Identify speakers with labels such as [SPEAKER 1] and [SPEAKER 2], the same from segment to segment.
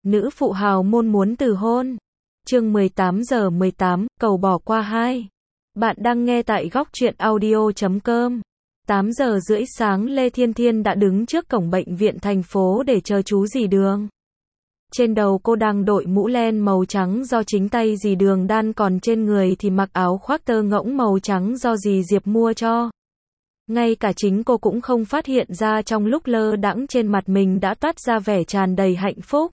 [SPEAKER 1] nữ phụ hào môn muốn từ hôn. Chương 18 giờ 18, cầu bỏ qua 2. Bạn đang nghe tại góc truyện audio.com. 8 giờ rưỡi sáng Lê Thiên Thiên đã đứng trước cổng bệnh viện thành phố để chờ chú dì Đường. Trên đầu cô đang đội mũ len màu trắng do chính tay dì Đường đan, còn trên người thì mặc áo khoác tơ ngỗng màu trắng do dì Diệp mua cho. Ngay cả chính cô cũng không phát hiện ra trong lúc lơ đãng trên mặt mình đã toát ra vẻ tràn đầy hạnh phúc.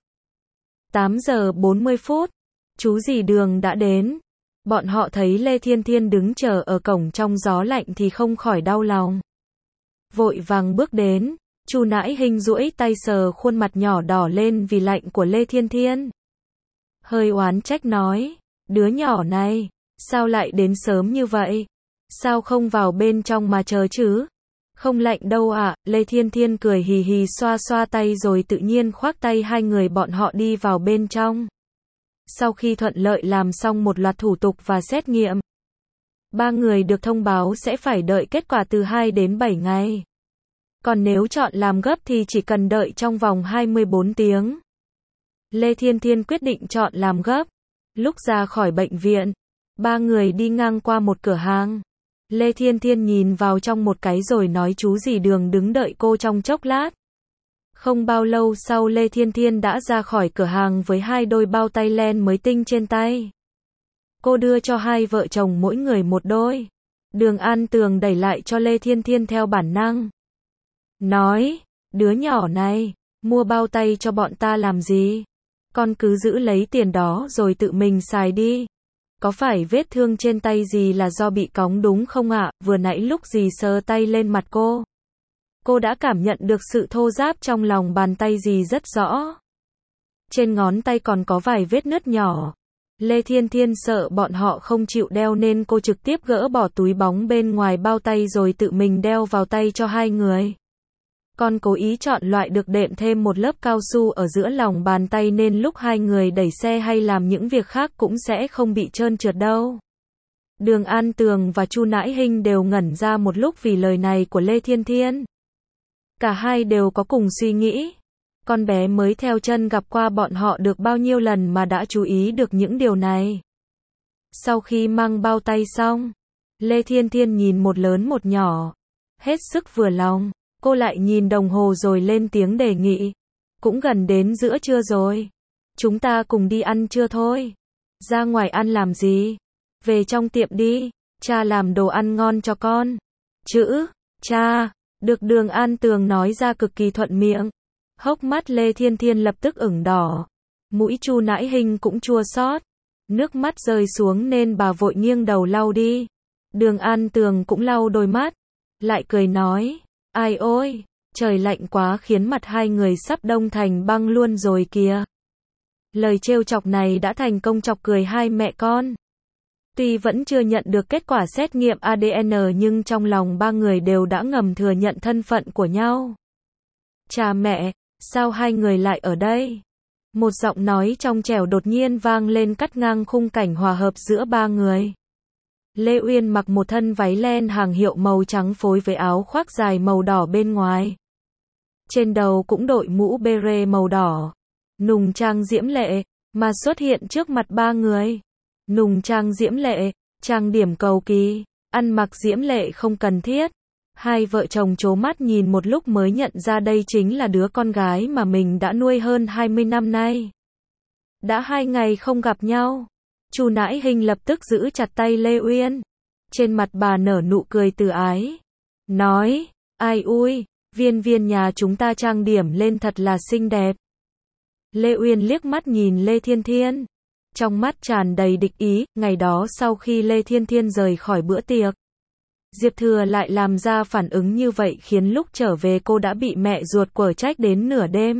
[SPEAKER 1] 8 giờ 40 phút, chú dì Đường đã đến. Bọn họ thấy Lê Thiên Thiên đứng chờ ở cổng trong gió lạnh thì không khỏi đau lòng. Vội vàng bước đến, Chu Nãi Hinh duỗi tay sờ khuôn mặt nhỏ đỏ lên vì lạnh của Lê Thiên Thiên. Hơi oán trách nói, đứa nhỏ này, sao lại đến sớm như vậy? Sao không vào bên trong mà chờ chứ? Không lạnh đâu ạ. Lê Thiên Thiên cười hì hì xoa xoa tay rồi tự nhiên khoác tay hai người bọn họ đi vào bên trong. Sau khi thuận lợi làm xong một loạt thủ tục và xét nghiệm, ba người được thông báo sẽ phải đợi kết quả từ 2 đến 7 ngày. Còn nếu chọn làm gấp thì chỉ cần đợi trong vòng 24 tiếng. Lê Thiên Thiên quyết định chọn làm gấp. Lúc ra khỏi bệnh viện, ba người đi ngang qua một cửa hàng. Lê Thiên Thiên nhìn vào trong một cái rồi nói chú dì Đường đứng đợi cô trong chốc lát. Không bao lâu sau Lê Thiên Thiên đã ra khỏi cửa hàng với 2 đôi bao tay len mới tinh trên tay. Cô đưa cho hai vợ chồng mỗi người một đôi. Đường An Tường đẩy lại cho Lê Thiên Thiên theo bản năng. Nói, đứa nhỏ này, mua bao tay cho bọn ta làm gì? Con cứ giữ lấy tiền đó rồi tự mình xài đi. Có phải vết thương trên tay dì là do bị cóng đúng không ạ? Vừa nãy lúc dì sờ tay lên mặt cô đã cảm nhận được sự thô ráp trong lòng bàn tay dì rất rõ. Trên ngón tay còn có vài vết nứt nhỏ. Lê Thiên Thiên sợ bọn họ không chịu đeo nên cô trực tiếp gỡ bỏ túi bóng bên ngoài bao tay rồi tự mình đeo vào tay cho hai người. Con cố ý chọn loại được đệm thêm một lớp cao su ở giữa lòng bàn tay nên lúc hai người đẩy xe hay làm những việc khác cũng sẽ không bị trơn trượt đâu. Đường An Tường và Chu Nãi Hinh đều ngẩn ra một lúc vì lời này của Lê Thiên Thiên. Cả hai đều có cùng suy nghĩ. Con bé mới theo chân gặp qua bọn họ được bao nhiêu lần mà đã chú ý được những điều này. Sau khi mang bao tay xong, Lê Thiên Thiên nhìn một lớn một nhỏ. Hết sức vừa lòng, cô lại nhìn đồng hồ rồi lên tiếng đề nghị. Cũng gần đến giữa trưa rồi. Chúng ta cùng đi ăn trưa thôi. Ra ngoài ăn làm gì? Về trong tiệm đi, cha làm đồ ăn ngon cho con. Chữ, cha, được Đường An Tường nói ra cực kỳ thuận miệng. Hốc mắt Lê Thiên Thiên lập tức ửng đỏ. Mũi Chu Nãi Hinh cũng chua xót. Nước mắt rơi xuống nên bà vội nghiêng đầu lau đi. Đường An Tường cũng lau đôi mắt. Lại cười nói, ai ôi, trời lạnh quá khiến mặt hai người sắp đông thành băng luôn rồi kìa. Lời trêu chọc này đã thành công chọc cười hai mẹ con. Tuy vẫn chưa nhận được kết quả xét nghiệm ADN nhưng trong lòng ba người đều đã ngầm thừa nhận thân phận của nhau. Cha mẹ, sao hai người lại ở đây? Một giọng nói trong trẻo đột nhiên vang lên cắt ngang khung cảnh hòa hợp giữa ba người. Lê Uyên mặc một thân váy len hàng hiệu màu trắng phối với áo khoác dài màu đỏ bên ngoài. Trên đầu cũng đội mũ beret màu đỏ. Nùng trang diễm lệ, mà xuất hiện trước mặt ba người. Nùng trang diễm lệ, trang điểm cầu kỳ, ăn mặc diễm lệ không cần thiết. Hai vợ chồng trố mắt nhìn một lúc mới nhận ra đây chính là đứa con gái mà mình đã nuôi hơn 20 năm nay. Đã 2 ngày không gặp nhau. Chu Nãi Hinh lập tức giữ chặt tay Lê Uyên. Trên mặt bà nở nụ cười từ ái. Nói, ai ui, Viên Viên nhà chúng ta trang điểm lên thật là xinh đẹp. Lê Uyên liếc mắt nhìn Lê Thiên Thiên. Trong mắt tràn đầy địch ý. Ngày đó sau khi Lê Thiên Thiên rời khỏi bữa tiệc, Diệp Thừa lại làm ra phản ứng như vậy khiến lúc trở về cô đã bị mẹ ruột quở trách đến nửa đêm.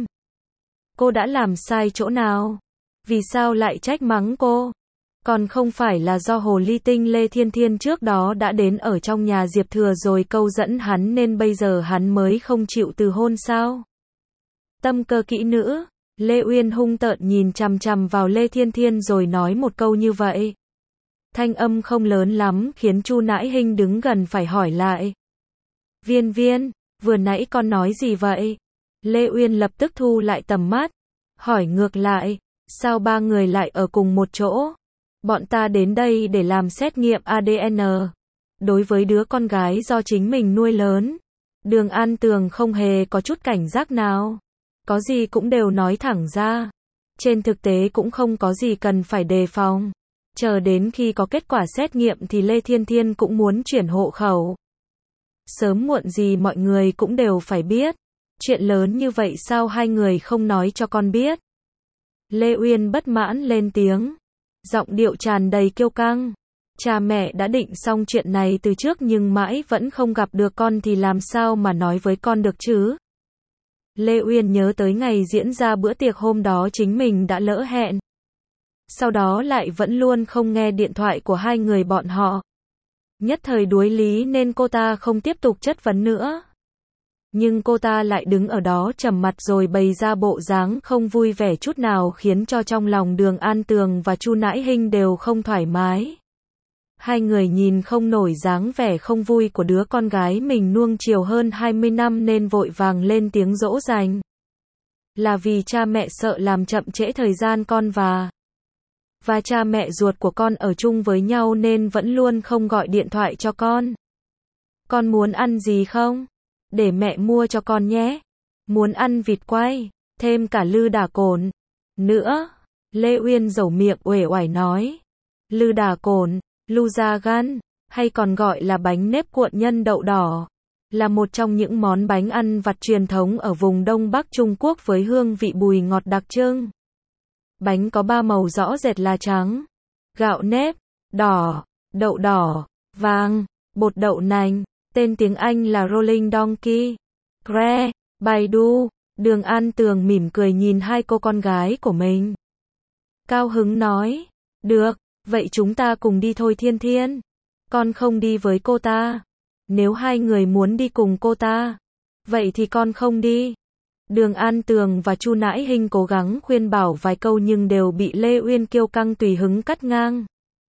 [SPEAKER 1] Cô đã làm sai chỗ nào? Vì sao lại trách mắng cô? Còn không phải là do hồ ly tinh Lê Thiên Thiên trước đó đã đến ở trong nhà Diệp Thừa rồi câu dẫn hắn nên bây giờ hắn mới không chịu từ hôn sao? Tâm cơ kỹ nữ, Lê Uyên hung tợn nhìn chằm chằm vào Lê Thiên Thiên rồi nói một câu như vậy. Thanh âm không lớn lắm khiến Chu Nãi Hinh đứng gần phải hỏi lại. Viên Viên, vừa nãy con nói gì vậy? Lê Uyên lập tức thu lại tầm mắt. hỏi ngược lại, sao ba người lại ở cùng một chỗ? Bọn ta đến đây để làm xét nghiệm ADN. Đối với đứa con gái do chính mình nuôi lớn, Đường An Tường không hề có chút cảnh giác nào. Có gì cũng đều nói thẳng ra. Trên thực tế cũng không có gì cần phải đề phòng. Chờ đến khi có kết quả xét nghiệm thì Lê Thiên Thiên cũng muốn chuyển hộ khẩu. Sớm muộn gì mọi người cũng đều phải biết. Chuyện lớn như vậy sao hai người không nói cho con biết? Lê Uyên bất mãn lên tiếng. Giọng điệu tràn đầy kiêu căng. Cha mẹ đã định xong chuyện này từ trước nhưng mãi vẫn không gặp được con thì làm sao mà nói với con được chứ? Lê Uyên nhớ tới ngày diễn ra bữa tiệc hôm đó chính mình đã lỡ hẹn. Sau đó lại vẫn luôn không nghe điện thoại của hai người bọn họ. Nhất thời đuối lý nên cô ta không tiếp tục chất vấn nữa. Nhưng cô ta lại đứng ở đó trầm mặt rồi bày ra bộ dáng không vui vẻ chút nào khiến cho trong lòng Đường An Tường và Chu Nãi Hinh đều không thoải mái. Hai người nhìn không nổi dáng vẻ không vui của đứa con gái mình nuông chiều hơn 20 năm nên vội vàng lên tiếng dỗ dành. Là vì cha mẹ sợ làm chậm trễ thời gian con và cha mẹ ruột của con ở chung với nhau nên vẫn luôn không gọi điện thoại cho con. Con muốn ăn gì không? Để mẹ mua cho con nhé. Muốn ăn vịt quay, thêm cả lư đà cồn. Nữa, Lê Uyên dẩu miệng uể oải nói. Lư đà cồn, lu da gan, hay còn gọi là bánh nếp cuộn nhân đậu đỏ, là một trong những món bánh ăn vặt truyền thống ở vùng Đông Bắc Trung Quốc với hương vị bùi ngọt đặc trưng. Bánh có 3 màu rõ rệt là trắng, gạo nếp, đỏ, đậu đỏ, vàng, bột đậu nành, tên tiếng Anh là Rolling Donkey, Cre, Baidu. Đường An Tường mỉm cười nhìn hai cô con gái của mình. Cao hứng nói, được, vậy chúng ta cùng đi thôi Thiên Thiên. Con không đi với cô ta. Nếu hai người muốn đi cùng cô ta, vậy thì con không đi. Đường An Tường và Chu Nãi Hinh cố gắng khuyên bảo vài câu nhưng đều bị Lê Uyên kiêu căng tùy hứng cắt ngang.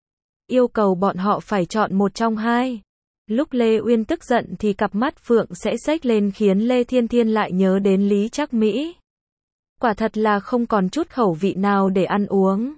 [SPEAKER 1] Yêu cầu bọn họ phải chọn một trong hai. Lúc Lê Uyên tức giận thì cặp mắt phượng sẽ xếch lên khiến Lê Thiên Thiên lại nhớ đến Lý Trắc Mỹ. Quả thật là không còn chút khẩu vị nào để ăn uống.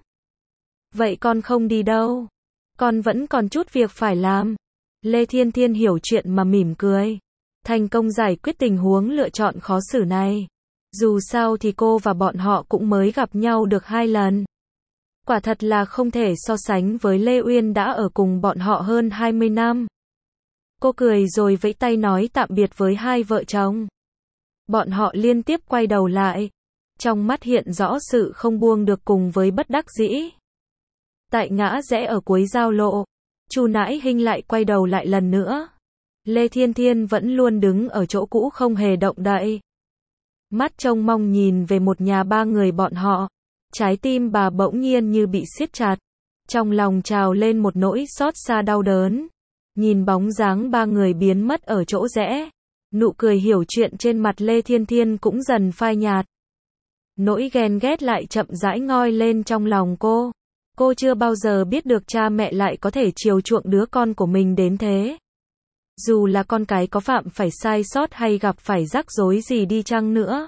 [SPEAKER 1] Vậy con không đi đâu. Con vẫn còn chút việc phải làm. Lê Thiên Thiên hiểu chuyện mà mỉm cười. Thành công giải quyết tình huống lựa chọn khó xử này. Dù sao thì cô và bọn họ cũng mới gặp nhau được 2 lần. Quả thật là không thể so sánh với Lê Uyên đã ở cùng bọn họ hơn 20 năm. Cô cười rồi vẫy tay nói tạm biệt với hai vợ chồng. Bọn họ liên tiếp quay đầu lại. Trong mắt hiện rõ sự không buông được cùng với bất đắc dĩ. Tại ngã rẽ ở cuối giao lộ, Chu Nãi Hinh lại quay đầu lại lần nữa. Lê Thiên Thiên vẫn luôn đứng ở chỗ cũ không hề động đậy. Mắt trông mong nhìn về một nhà ba người bọn họ. Trái tim bà bỗng nhiên như bị siết chặt. Trong lòng trào lên một nỗi xót xa đau đớn. Nhìn bóng dáng ba người biến mất ở chỗ rẽ. Nụ cười hiểu chuyện trên mặt Lê Thiên Thiên cũng dần phai nhạt. Nỗi ghen ghét lại chậm rãi ngoi lên trong lòng cô. Cô chưa bao giờ biết được cha mẹ lại có thể chiều chuộng đứa con của mình đến thế. Dù là con cái có phạm phải sai sót hay gặp phải rắc rối gì đi chăng nữa,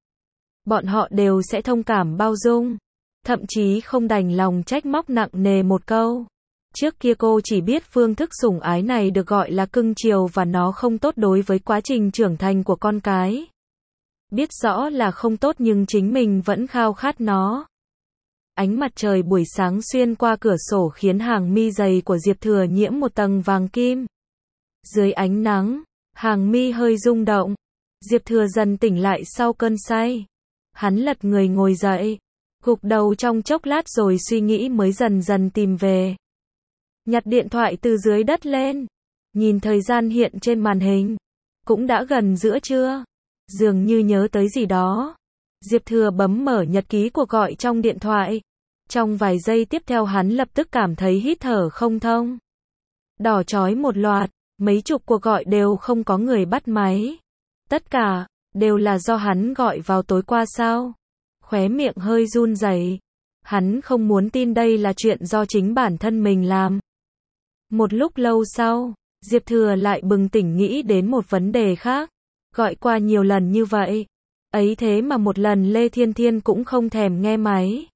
[SPEAKER 1] bọn họ đều sẽ thông cảm bao dung. Thậm chí không đành lòng trách móc nặng nề một câu. Trước kia cô chỉ biết phương thức sủng ái này được gọi là cưng chiều và nó không tốt đối với quá trình trưởng thành của con cái. Biết rõ là không tốt nhưng chính mình vẫn khao khát nó. Ánh mặt trời buổi sáng xuyên qua cửa sổ khiến hàng mi dày của Diệp Thừa nhiễm một tầng vàng kim. Dưới ánh nắng, hàng mi hơi rung động. Diệp Thừa dần tỉnh lại sau cơn say. Hắn lật người ngồi dậy, gục đầu trong chốc lát rồi suy nghĩ mới dần dần tìm về. Nhặt điện thoại từ dưới đất lên, nhìn thời gian hiện trên màn hình. Cũng đã gần giữa trưa. Dường như nhớ tới gì đó, Diệp Thừa bấm mở nhật ký cuộc gọi trong điện thoại. Trong vài giây tiếp theo hắn lập tức cảm thấy hít thở không thông. Đỏ chói một loạt, mấy chục cuộc gọi đều không có người bắt máy. Tất cả đều là do hắn gọi vào tối qua sao? Khóe miệng hơi run rẩy. Hắn không muốn tin đây là chuyện do chính bản thân mình làm. Một lúc lâu sau, Diệp Thừa lại bừng tỉnh nghĩ đến một vấn đề khác. Gọi qua nhiều lần như vậy, Ấy thế mà một lần Lê Thiên Thiên cũng không thèm nghe máy.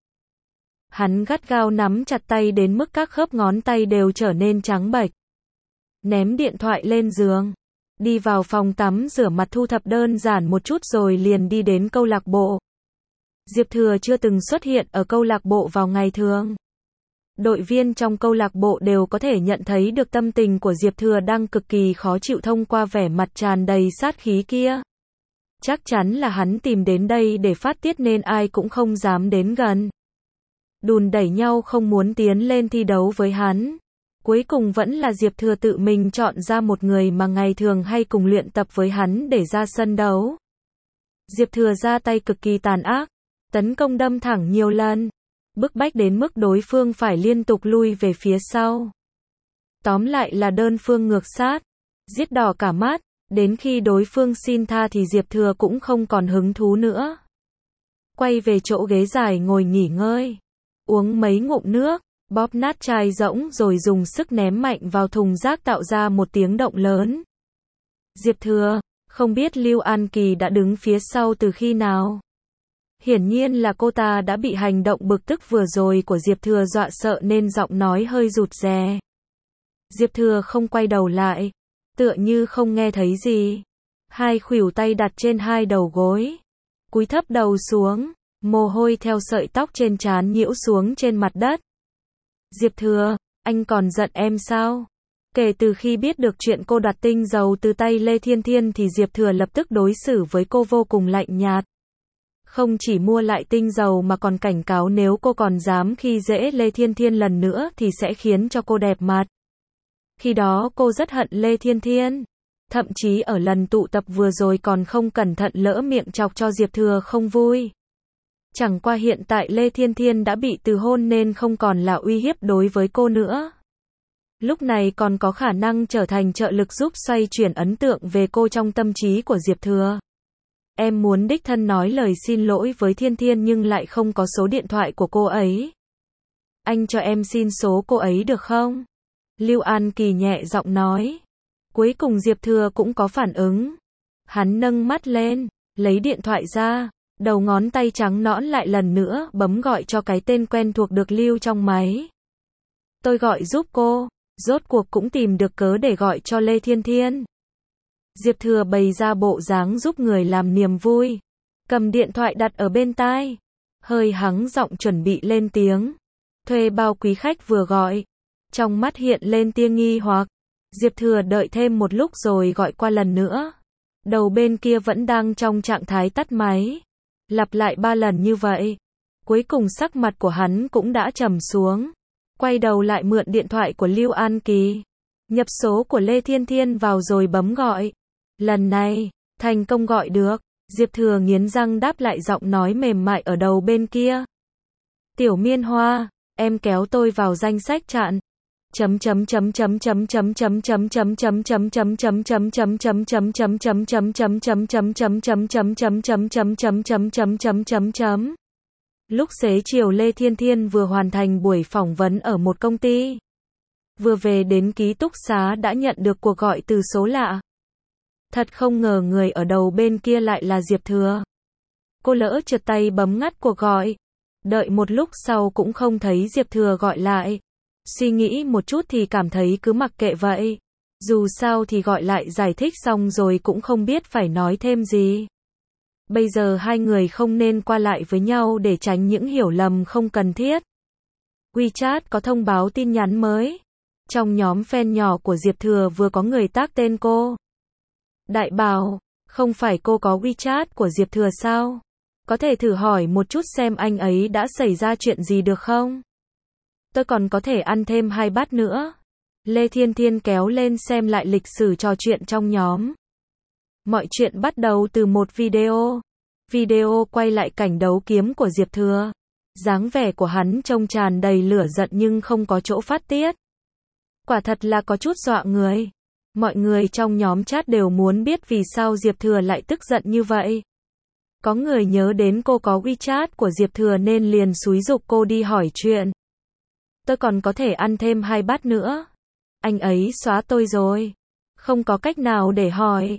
[SPEAKER 1] Hắn gắt gao nắm chặt tay đến mức các khớp ngón tay đều trở nên trắng bệch. Ném điện thoại lên giường. Đi vào phòng tắm rửa mặt thu thập đơn giản một chút rồi liền đi đến câu lạc bộ. Diệp Thừa chưa từng xuất hiện ở câu lạc bộ vào ngày thường. Đội viên trong câu lạc bộ đều có thể nhận thấy được tâm tình của Diệp Thừa đang cực kỳ khó chịu thông qua vẻ mặt tràn đầy sát khí kia. Chắc chắn là hắn tìm đến đây để phát tiết nên ai cũng không dám đến gần. Đùn đẩy nhau không muốn tiến lên thi đấu với hắn. Cuối cùng vẫn là Diệp Thừa tự mình chọn ra một người mà ngày thường hay cùng luyện tập với hắn để ra sân đấu. Diệp Thừa ra tay cực kỳ tàn ác, tấn công đâm thẳng nhiều lần, bức bách đến mức đối phương phải liên tục lui về phía sau. Tóm lại là đơn phương ngược sát, giết đỏ cả mắt, đến khi đối phương xin tha thì Diệp Thừa cũng không còn hứng thú nữa. Quay về chỗ ghế dài ngồi nghỉ ngơi, uống mấy ngụm nước, bóp nát chai rỗng rồi dùng sức ném mạnh vào thùng rác tạo ra một tiếng động lớn. Diệp Thừa, không biết Lưu An Kỳ đã đứng phía sau từ khi nào. Hiển nhiên là cô ta đã bị hành động bực tức vừa rồi của Diệp Thừa dọa sợ nên giọng nói hơi rụt rè. Diệp Thừa không quay đầu lại, tựa như không nghe thấy gì. Hai khuỷu tay đặt trên hai đầu gối, cúi thấp đầu xuống, mồ hôi theo sợi tóc trên trán nhiễu xuống trên mặt đất. Diệp Thừa, anh còn giận em sao? Kể từ khi biết được chuyện cô đoạt tinh dầu từ tay Lê Thiên Thiên thì Diệp Thừa lập tức đối xử với cô vô cùng lạnh nhạt. Không chỉ mua lại tinh dầu mà còn cảnh cáo nếu cô còn dám khi dễ Lê Thiên Thiên lần nữa thì sẽ khiến cho cô đẹp mặt. Khi đó cô rất hận Lê Thiên Thiên. Thậm chí ở lần tụ tập vừa rồi còn không cẩn thận lỡ miệng chọc cho Diệp Thừa không vui. Chẳng qua hiện tại Lê Thiên Thiên đã bị từ hôn nên không còn là uy hiếp đối với cô nữa. Lúc này còn có khả năng trở thành trợ lực giúp xoay chuyển ấn tượng về cô trong tâm trí của Diệp Thừa. Em muốn đích thân nói lời xin lỗi với Thiên Thiên nhưng lại không có số điện thoại của cô ấy. Anh cho em xin số cô ấy được không? Lưu An Kỳ nhẹ giọng nói. Cuối cùng Diệp Thừa cũng có phản ứng. Hắn nâng mắt lên, lấy điện thoại ra, đầu ngón tay trắng nõn lại lần nữa bấm gọi cho cái tên quen thuộc được lưu trong máy. Tôi gọi giúp cô, rốt cuộc cũng tìm được cớ để gọi cho Lê Thiên Thiên. Diệp Thừa bày ra bộ dáng giúp người làm niềm vui, cầm điện thoại đặt ở bên tai, hơi hắng giọng chuẩn bị lên tiếng. Thuê bao quý khách vừa gọi. Trong mắt hiện lên tia nghi hoặc. Diệp Thừa đợi thêm một lúc rồi gọi qua lần nữa. Đầu bên kia vẫn đang trong trạng thái tắt máy. Lặp lại 3 lần như vậy. Cuối cùng sắc mặt của hắn cũng đã trầm xuống. Quay đầu lại mượn điện thoại của Lưu An Kỳ. Nhập số của Lê Thiên Thiên vào rồi bấm gọi. Lần này, thành công gọi được. Diệp Thừa nghiến răng đáp lại giọng nói mềm mại ở đầu bên kia. Tiểu Miên Hoa, em kéo tôi vào danh sách chặn. Lúc xế chiều Lê Thiên Thiên vừa hoàn thành buổi phỏng vấn ở một công ty. Vừa về đến ký túc xá đã nhận được cuộc gọi từ số lạ. Thật không ngờ người ở đầu bên kia lại là Diệp Thừa. Cô lỡ trượt tay bấm ngắt cuộc gọi. Đợi một lúc sau cũng không thấy Diệp Thừa gọi lại. Suy nghĩ một chút thì cảm thấy cứ mặc kệ vậy. Dù sao thì gọi lại giải thích xong rồi cũng không biết phải nói thêm gì. Bây giờ hai người không nên qua lại với nhau để tránh những hiểu lầm không cần thiết. WeChat có thông báo tin nhắn mới. Trong nhóm fan nhỏ của Diệp Thừa vừa có người tag tên cô. Đại Bảo, không phải cô có WeChat của Diệp Thừa sao? Có thể thử hỏi một chút xem anh ấy đã xảy ra chuyện gì được không? Tôi còn có thể ăn thêm 2 bát nữa. Lê Thiên Thiên kéo lên xem lại lịch sử trò chuyện trong nhóm. Mọi chuyện bắt đầu từ một video. Video quay lại cảnh đấu kiếm của Diệp Thừa. Dáng vẻ của hắn trông tràn đầy lửa giận nhưng không có chỗ phát tiết. Quả thật là có chút dọa người. Mọi người trong nhóm chat đều muốn biết vì sao Diệp Thừa lại tức giận như vậy. Có người nhớ đến cô có WeChat của Diệp Thừa nên liền xúi giục cô đi hỏi chuyện. Tôi còn có thể ăn thêm 2 bát nữa. Anh ấy xóa tôi rồi. Không có cách nào để hỏi.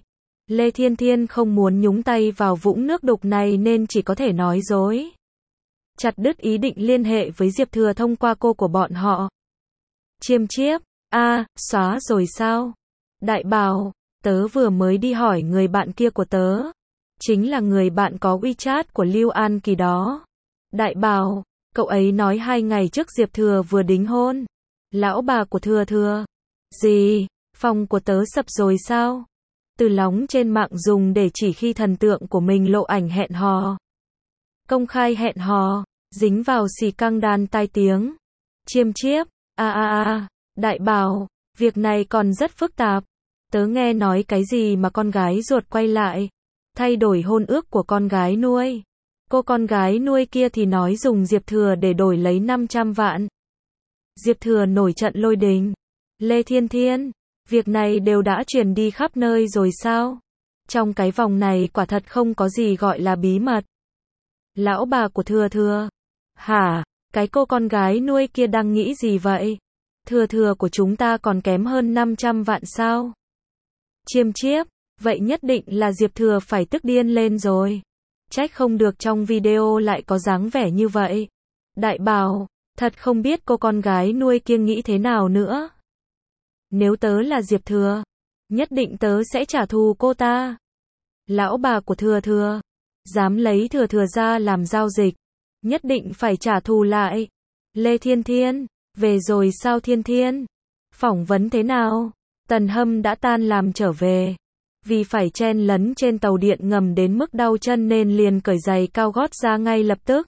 [SPEAKER 1] Lê Thiên Thiên không muốn nhúng tay vào vũng nước đục này nên chỉ có thể nói dối. Chặt đứt ý định liên hệ với Diệp Thừa thông qua cô của bọn họ. Chiêm chiếp, xóa rồi sao? Đại Bảo, tớ vừa mới đi hỏi người bạn kia của tớ. Chính là người bạn có WeChat của Lưu An Kỳ đó. Đại Bảo, cậu ấy nói 2 ngày trước Diệp Thừa vừa đính hôn. Lão bà của Thừa. Gì? Phòng của tớ sập rồi sao? Từ lóng trên mạng dùng để chỉ khi thần tượng của mình lộ ảnh hẹn hò. Công khai hẹn hò, dính vào xì căng đan tai tiếng. Chiêm chiếp, Đại Bảo, việc này còn rất phức tạp. Tớ nghe nói cái gì mà con gái ruột quay lại, thay đổi hôn ước của con gái nuôi. Cô con gái nuôi kia thì nói dùng Diệp Thừa để đổi lấy 500 vạn. Diệp Thừa nổi trận lôi đình. Lê Thiên Thiên, việc này đều đã truyền đi khắp nơi rồi sao? Trong cái vòng này quả thật không có gì gọi là bí mật. Lão bà của Thừa. Hả? Cái cô con gái nuôi kia đang nghĩ gì vậy? Thừa của chúng ta còn kém hơn 500 vạn sao? Chiêm chiếp, vậy nhất định là Diệp Thừa phải tức điên lên rồi. Trách không được trong video lại có dáng vẻ như vậy. Đại Bảo, thật không biết cô con gái nuôi kia nghĩ thế nào nữa. Nếu tớ là Diệp Thừa, nhất định tớ sẽ trả thù cô ta. Lão bà của Thừa, dám lấy Thừa ra làm giao dịch, nhất định phải trả thù lại. Lê Thiên Thiên, về rồi sao Thiên Thiên? Phỏng vấn thế nào? Tần Hâm đã tan làm trở về. Vì phải chen lấn trên tàu điện ngầm đến mức đau chân nên liền cởi giày cao gót ra ngay lập tức.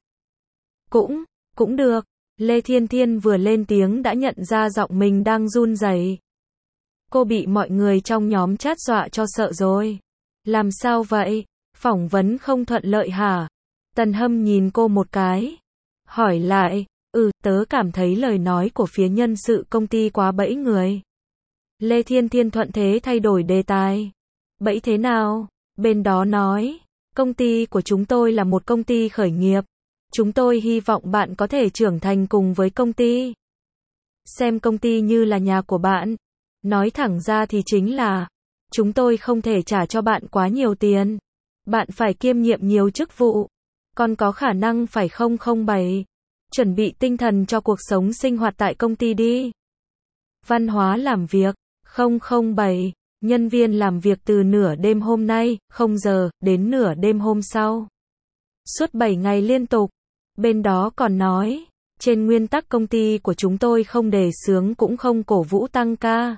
[SPEAKER 1] Cũng được. Lê Thiên Thiên vừa lên tiếng đã nhận ra giọng mình đang run rẩy. Cô bị mọi người trong nhóm chat dọa cho sợ rồi. Làm sao vậy? Phỏng vấn không thuận lợi hả? Tần Hâm nhìn cô một cái. Hỏi lại, tớ cảm thấy lời nói của phía nhân sự công ty quá bẫy người. Lê Thiên Thiên thuận thế thay đổi đề tài. Bẫy thế nào? Bên đó nói, công ty của chúng tôi là một công ty khởi nghiệp. Chúng tôi hy vọng bạn có thể trưởng thành cùng với công ty. Xem công ty như là nhà của bạn. Nói thẳng ra thì chính là, chúng tôi không thể trả cho bạn quá nhiều tiền. Bạn phải kiêm nhiệm nhiều chức vụ. Còn có khả năng phải 007. Chuẩn bị tinh thần cho cuộc sống sinh hoạt tại công ty đi. Văn hóa làm việc, 007. Nhân viên làm việc từ nửa đêm hôm nay, 0 giờ, đến nửa đêm hôm sau. Suốt 7 ngày liên tục. Bên đó còn nói, trên nguyên tắc công ty của chúng tôi không đề xướng cũng không cổ vũ tăng ca.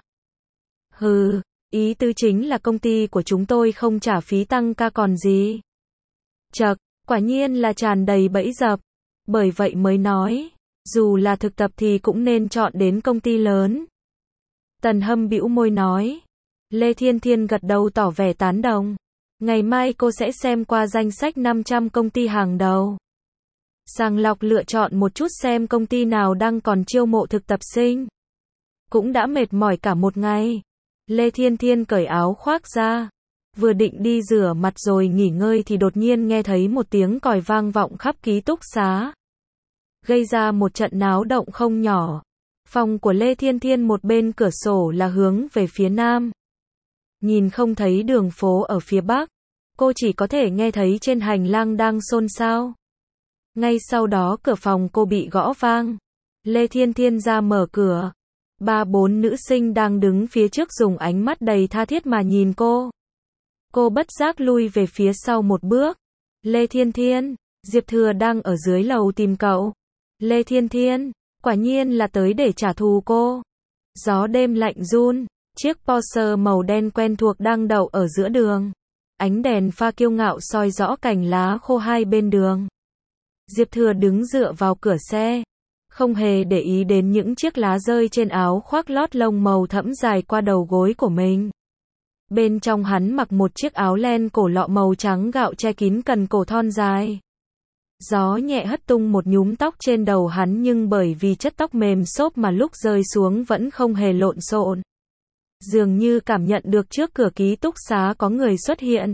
[SPEAKER 1] Ý tứ chính là công ty của chúng tôi không trả phí tăng ca còn gì. Chậc, quả nhiên là tràn đầy bẫy dập. Bởi vậy mới nói, dù là thực tập thì cũng nên chọn đến công ty lớn. Tần Hâm bĩu môi nói. Lê Thiên Thiên gật đầu tỏ vẻ tán đồng. Ngày mai cô sẽ xem qua danh sách 500 công ty hàng đầu. Sàng lọc lựa chọn một chút xem công ty nào đang còn chiêu mộ thực tập sinh. Cũng đã mệt mỏi cả một ngày. Lê Thiên Thiên cởi áo khoác ra. Vừa định đi rửa mặt rồi nghỉ ngơi thì đột nhiên nghe thấy một tiếng còi vang vọng khắp ký túc xá. Gây ra một trận náo động không nhỏ. Phòng của Lê Thiên Thiên một bên cửa sổ là hướng về phía nam. Nhìn không thấy đường phố ở phía bắc. Cô chỉ có thể nghe thấy trên hành lang đang xôn xao. Ngay sau đó cửa phòng cô bị gõ vang. Lê Thiên Thiên ra mở cửa. 3-4 nữ sinh đang đứng phía trước dùng ánh mắt đầy tha thiết mà nhìn cô. Cô bất giác lui về phía sau một bước. Lê Thiên Thiên, Diệp Thừa đang ở dưới lầu tìm cậu. Lê Thiên Thiên, quả nhiên là tới để trả thù cô. Gió đêm lạnh run, chiếc Porsche màu đen quen thuộc đang đậu ở giữa đường. Ánh đèn pha kiêu ngạo soi rõ cành lá khô hai bên đường. Diệp Thừa đứng dựa vào cửa xe, không hề để ý đến những chiếc lá rơi trên áo khoác lót lông màu thẫm dài qua đầu gối của mình. Bên trong hắn mặc một chiếc áo len cổ lọ màu trắng gạo che kín cần cổ thon dài. Gió nhẹ hất tung một nhúm tóc trên đầu hắn nhưng bởi vì chất tóc mềm xốp mà lúc rơi xuống vẫn không hề lộn xộn. Dường như cảm nhận được trước cửa ký túc xá có người xuất hiện.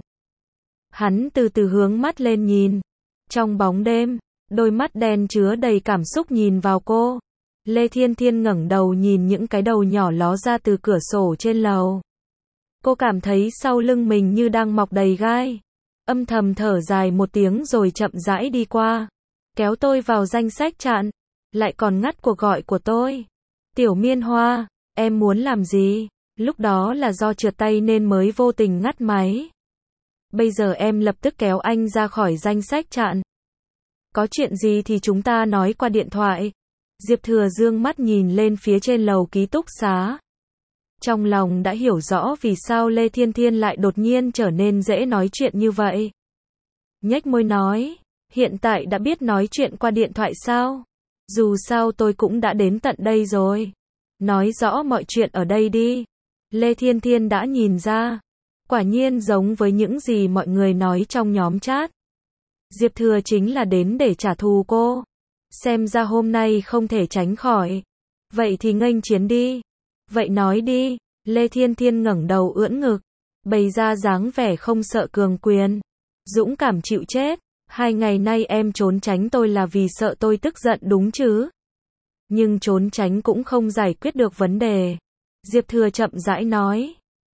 [SPEAKER 1] Hắn từ từ hướng mắt lên nhìn. Trong bóng đêm, đôi mắt đen chứa đầy cảm xúc nhìn vào cô. Lê Thiên Thiên ngẩng đầu nhìn những cái đầu nhỏ ló ra từ cửa sổ trên lầu. Cô cảm thấy sau lưng mình như đang mọc đầy gai. Âm thầm thở dài một tiếng rồi chậm rãi đi qua. Kéo tôi vào danh sách chặn. Lại còn ngắt cuộc gọi của tôi. Tiểu Miên Hoa, em muốn làm gì? Lúc đó là do trượt tay nên mới vô tình ngắt máy. Bây giờ em lập tức kéo anh ra khỏi danh sách chặn. Có chuyện gì thì chúng ta nói qua điện thoại. Diệp Thừa dương mắt nhìn lên phía trên lầu ký túc xá. Trong lòng đã hiểu rõ vì sao Lê Thiên Thiên lại đột nhiên trở nên dễ nói chuyện như vậy. Nhếch môi nói, hiện tại đã biết nói chuyện qua điện thoại sao? Dù sao tôi cũng đã đến tận đây rồi. Nói rõ mọi chuyện ở đây đi. Lê Thiên Thiên đã nhìn ra. Quả nhiên giống với những gì mọi người nói trong nhóm chat. Diệp Thừa chính là đến để trả thù cô. Xem ra hôm nay không thể tránh khỏi. Vậy thì nghênh chiến đi. Vậy nói đi. Lê Thiên Thiên ngẩng đầu ưỡn ngực. Bày ra dáng vẻ không sợ cường quyền. Dũng cảm chịu chết. 2 ngày nay em trốn tránh tôi là vì sợ tôi tức giận đúng chứ? Nhưng trốn tránh cũng không giải quyết được vấn đề. Diệp Thừa chậm rãi nói.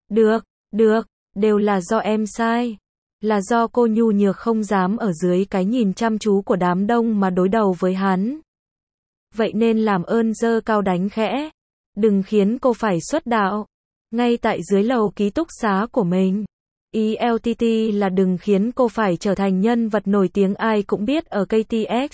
[SPEAKER 1] Được, đều là do em sai. Là do cô nhu nhược không dám ở dưới cái nhìn chăm chú của đám đông mà đối đầu với hắn. Vậy nên làm ơn giơ cao đánh khẽ. Đừng khiến cô phải xuất đạo. Ngay tại dưới lầu ký túc xá của mình. ELTT là đừng khiến cô phải trở thành nhân vật nổi tiếng ai cũng biết ở KTX.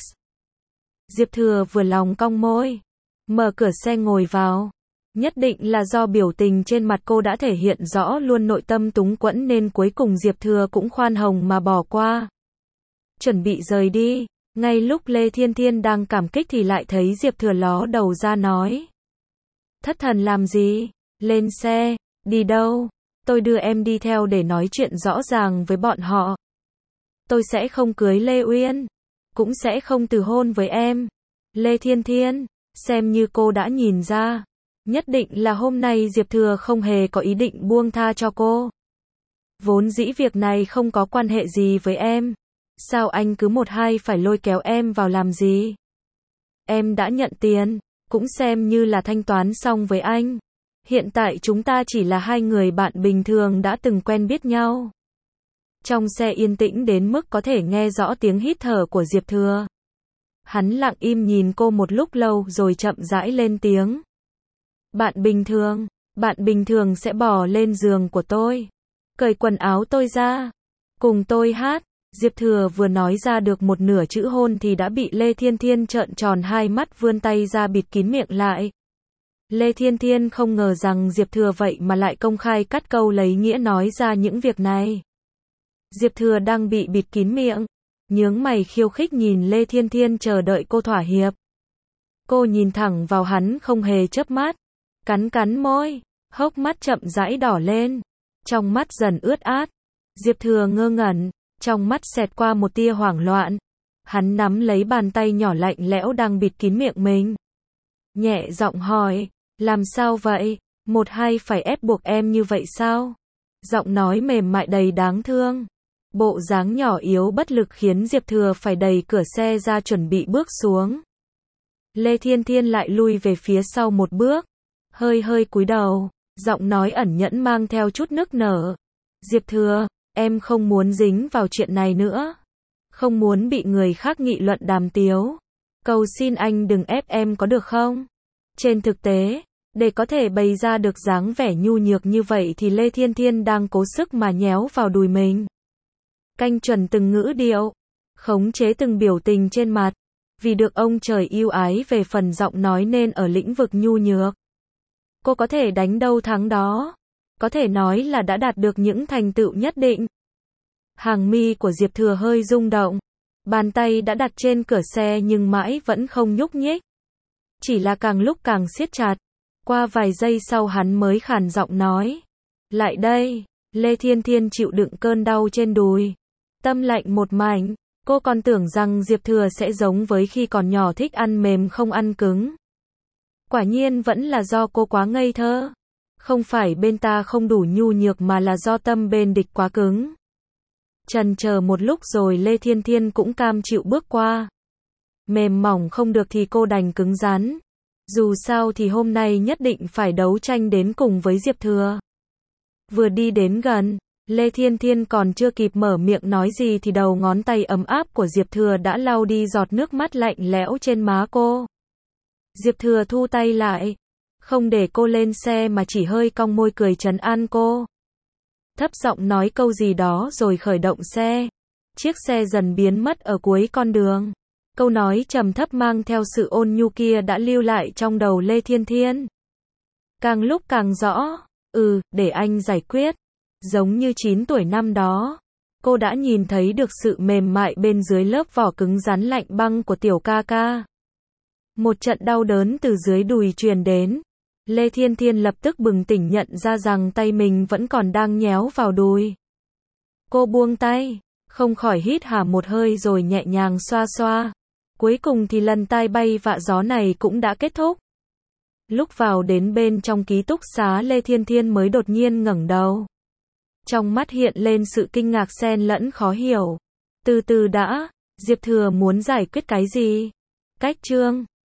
[SPEAKER 1] Diệp Thừa vừa lòng cong môi. Mở cửa xe ngồi vào. Nhất định là do biểu tình trên mặt cô đã thể hiện rõ luôn nội tâm túng quẫn nên cuối cùng Diệp Thừa cũng khoan hồng mà bỏ qua. Chuẩn bị rời đi. Ngay lúc Lê Thiên Thiên đang cảm kích thì lại thấy Diệp Thừa ló đầu ra nói. Thất thần làm gì? Lên xe. Đi đâu? Tôi đưa em đi theo để nói chuyện rõ ràng với bọn họ. Tôi sẽ không cưới Lê Uyên. Cũng sẽ không từ hôn với em. Lê Thiên Thiên, xem như cô đã nhìn ra. Nhất định là hôm nay Diệp Thừa không hề có ý định buông tha cho cô. Vốn dĩ việc này không có quan hệ gì với em. Sao anh cứ một hai phải lôi kéo em vào làm gì? Em đã nhận tiền, cũng xem như là thanh toán xong với anh. Hiện tại chúng ta chỉ là 2 người bạn bình thường đã từng quen biết nhau. Trong xe yên tĩnh đến mức có thể nghe rõ tiếng hít thở của Diệp Thừa. Hắn lặng im nhìn cô một lúc lâu rồi chậm rãi lên tiếng. Bạn bình thường sẽ bò lên giường của tôi. Cởi quần áo tôi ra. Cùng tôi hát. Diệp Thừa vừa nói ra được một nửa chữ hôn thì đã bị Lê Thiên Thiên trợn tròn hai mắt vươn tay ra bịt kín miệng lại. Lê Thiên Thiên không ngờ rằng Diệp Thừa vậy mà lại công khai cắt câu lấy nghĩa nói ra những việc này. Diệp Thừa đang bị bịt kín miệng. Nhướng mày khiêu khích nhìn Lê Thiên Thiên chờ đợi cô thỏa hiệp. Cô nhìn thẳng vào hắn không hề chớp mắt. Cắn môi. Hốc mắt chậm rãi đỏ lên. Trong mắt dần ướt át. Diệp Thừa ngơ ngẩn. Trong mắt xẹt qua một tia hoảng loạn. Hắn nắm lấy bàn tay nhỏ lạnh lẽo đang bịt kín miệng mình. Nhẹ giọng hỏi. Làm sao vậy? Một hai phải ép buộc em như vậy sao? Giọng nói mềm mại đầy đáng thương. Bộ dáng nhỏ yếu bất lực khiến Diệp Thừa phải đẩy cửa xe ra chuẩn bị bước xuống. Lê Thiên Thiên lại lui về phía sau một bước. Hơi cúi đầu. Giọng nói ẩn nhẫn mang theo chút nức nở. Diệp Thừa, em không muốn dính vào chuyện này nữa. Không muốn bị người khác nghị luận đàm tiếu. Cầu xin anh đừng ép em có được không? Trên thực tế, để có thể bày ra được dáng vẻ nhu nhược như vậy thì Lê Thiên Thiên đang cố sức mà nhéo vào đùi mình. Canh chuẩn từng ngữ điệu, khống chế từng biểu tình trên mặt. Vì được ông trời yêu ái về phần giọng nói nên ở lĩnh vực nhu nhược, cô có thể đánh đâu thắng đó. Có thể nói là đã đạt được những thành tựu nhất định. Hàng mi của Diệp Thừa hơi rung động. Bàn tay đã đặt trên cửa xe nhưng mãi vẫn không nhúc nhích. Chỉ là càng lúc càng siết chặt. Qua vài giây sau hắn mới khàn giọng nói. Lại đây. Lê Thiên Thiên chịu đựng cơn đau trên đùi. Tâm lạnh một mảnh. Cô còn tưởng rằng Diệp Thừa sẽ giống với khi còn nhỏ thích ăn mềm không ăn cứng. Quả nhiên vẫn là do cô quá ngây thơ. Không phải bên ta không đủ nhu nhược mà là do tâm bên địch quá cứng. Chần chờ một lúc rồi Lê Thiên Thiên cũng cam chịu bước qua. Mềm mỏng không được thì cô đành cứng rắn. Dù sao thì hôm nay nhất định phải đấu tranh đến cùng với Diệp Thừa. Vừa đi đến gần, Lê Thiên Thiên còn chưa kịp mở miệng nói gì thì đầu ngón tay ấm áp của Diệp Thừa đã lau đi giọt nước mắt lạnh lẽo trên má cô. Diệp Thừa thu tay lại, không để cô lên xe mà chỉ hơi cong môi cười trấn an cô. Thấp giọng nói câu gì đó rồi khởi động xe. Chiếc xe dần biến mất ở cuối con đường. Câu nói trầm thấp mang theo sự ôn nhu kia đã lưu lại trong đầu Lê Thiên Thiên. Càng lúc càng rõ, để anh giải quyết. Giống như 9 tuổi năm đó, cô đã nhìn thấy được sự mềm mại bên dưới lớp vỏ cứng rắn lạnh băng của tiểu ca ca. Một trận đau đớn từ dưới đùi truyền đến. Lê Thiên Thiên lập tức bừng tỉnh nhận ra rằng tay mình vẫn còn đang nhéo vào đùi. Cô buông tay, không khỏi hít hà một hơi rồi nhẹ nhàng xoa xoa. Cuối cùng thì lần tai bay vạ gió này cũng đã kết thúc. Lúc vào đến bên trong ký túc xá Lê Thiên Thiên mới đột nhiên ngẩng đầu. Trong mắt hiện lên sự kinh ngạc xen lẫn khó hiểu. Từ từ đã, Diệp Thừa muốn giải quyết cái gì? Cách chương